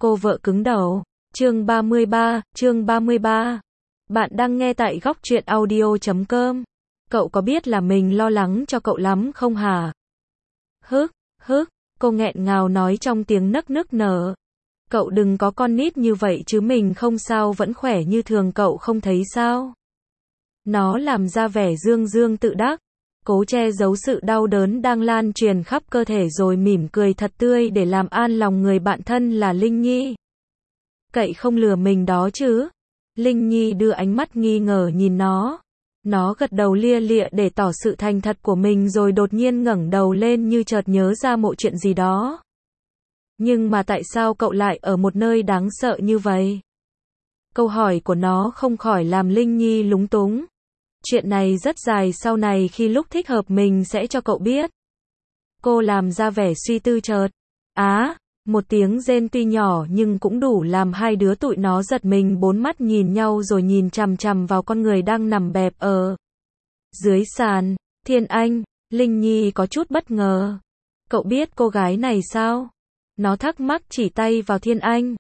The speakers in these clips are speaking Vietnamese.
Cô vợ cứng đầu. Chương 33. Bạn đang nghe tại góc truyện audio.com. Cậu có biết là mình lo lắng cho cậu lắm không hả? Hức, cô nghẹn ngào nói trong tiếng nức nở. Cậu đừng có con nít như vậy chứ, mình không sao, vẫn khỏe như thường, cậu không thấy sao? Nó làm ra vẻ dương tự đắc, cố che giấu sự đau đớn đang lan truyền khắp cơ thể rồi mỉm cười thật tươi để làm an lòng người bạn thân là Linh Nhi. Cậy không lừa mình đó chứ? Linh Nhi đưa ánh mắt nghi ngờ nhìn nó. Nó gật đầu lia lịa để tỏ sự thành thật của mình rồi đột nhiên ngẩng đầu lên như chợt nhớ ra một chuyện gì đó. Nhưng mà tại sao cậu lại ở một nơi đáng sợ như vậy? Câu hỏi của nó không khỏi làm Linh Nhi lúng túng. Chuyện này rất dài, sau này khi lúc thích hợp mình sẽ cho cậu biết. Cô làm ra vẻ suy tư chợt. Một tiếng rên tuy nhỏ nhưng cũng đủ làm hai đứa tụi nó giật mình, bốn mắt nhìn nhau rồi nhìn chằm chằm vào con người đang nằm bẹp ở dưới sàn. Thiên Anh. Linh Nhi có chút bất ngờ. Cậu biết cô gái này sao? Nó thắc mắc chỉ tay vào Thiên Anh.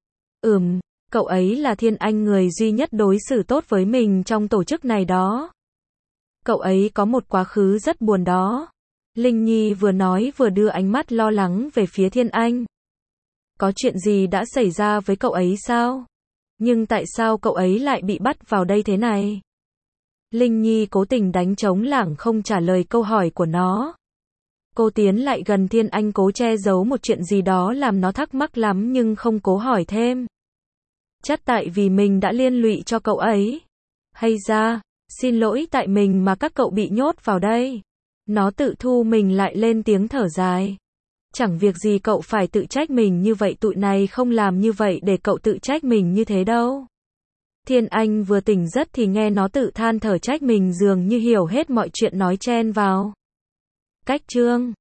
Cậu ấy là Thiên Anh, người duy nhất đối xử tốt với mình trong tổ chức này đó. Cậu ấy có một quá khứ rất buồn đó. Linh Nhi vừa nói vừa đưa ánh mắt lo lắng về phía Thiên Anh. Có chuyện gì đã xảy ra với cậu ấy sao? Nhưng tại sao cậu ấy lại bị bắt vào đây thế này? Linh Nhi cố tình đánh trống lảng không trả lời câu hỏi của nó. Cô tiến lại gần Thiên Anh cố che giấu một chuyện gì đó làm nó thắc mắc lắm nhưng không cố hỏi thêm. Chắc tại vì mình đã liên lụy cho cậu ấy. Hay ra, xin lỗi tại mình mà các cậu bị nhốt vào đây. Nó tự thu mình lại lên tiếng thở dài. Chẳng việc gì cậu phải tự trách mình như vậy, tụi này không làm như vậy để cậu tự trách mình như thế đâu. Thiên Anh vừa tỉnh giấc thì nghe nó tự than thở trách mình, dường như hiểu hết mọi chuyện, nói chen vào. Cách chương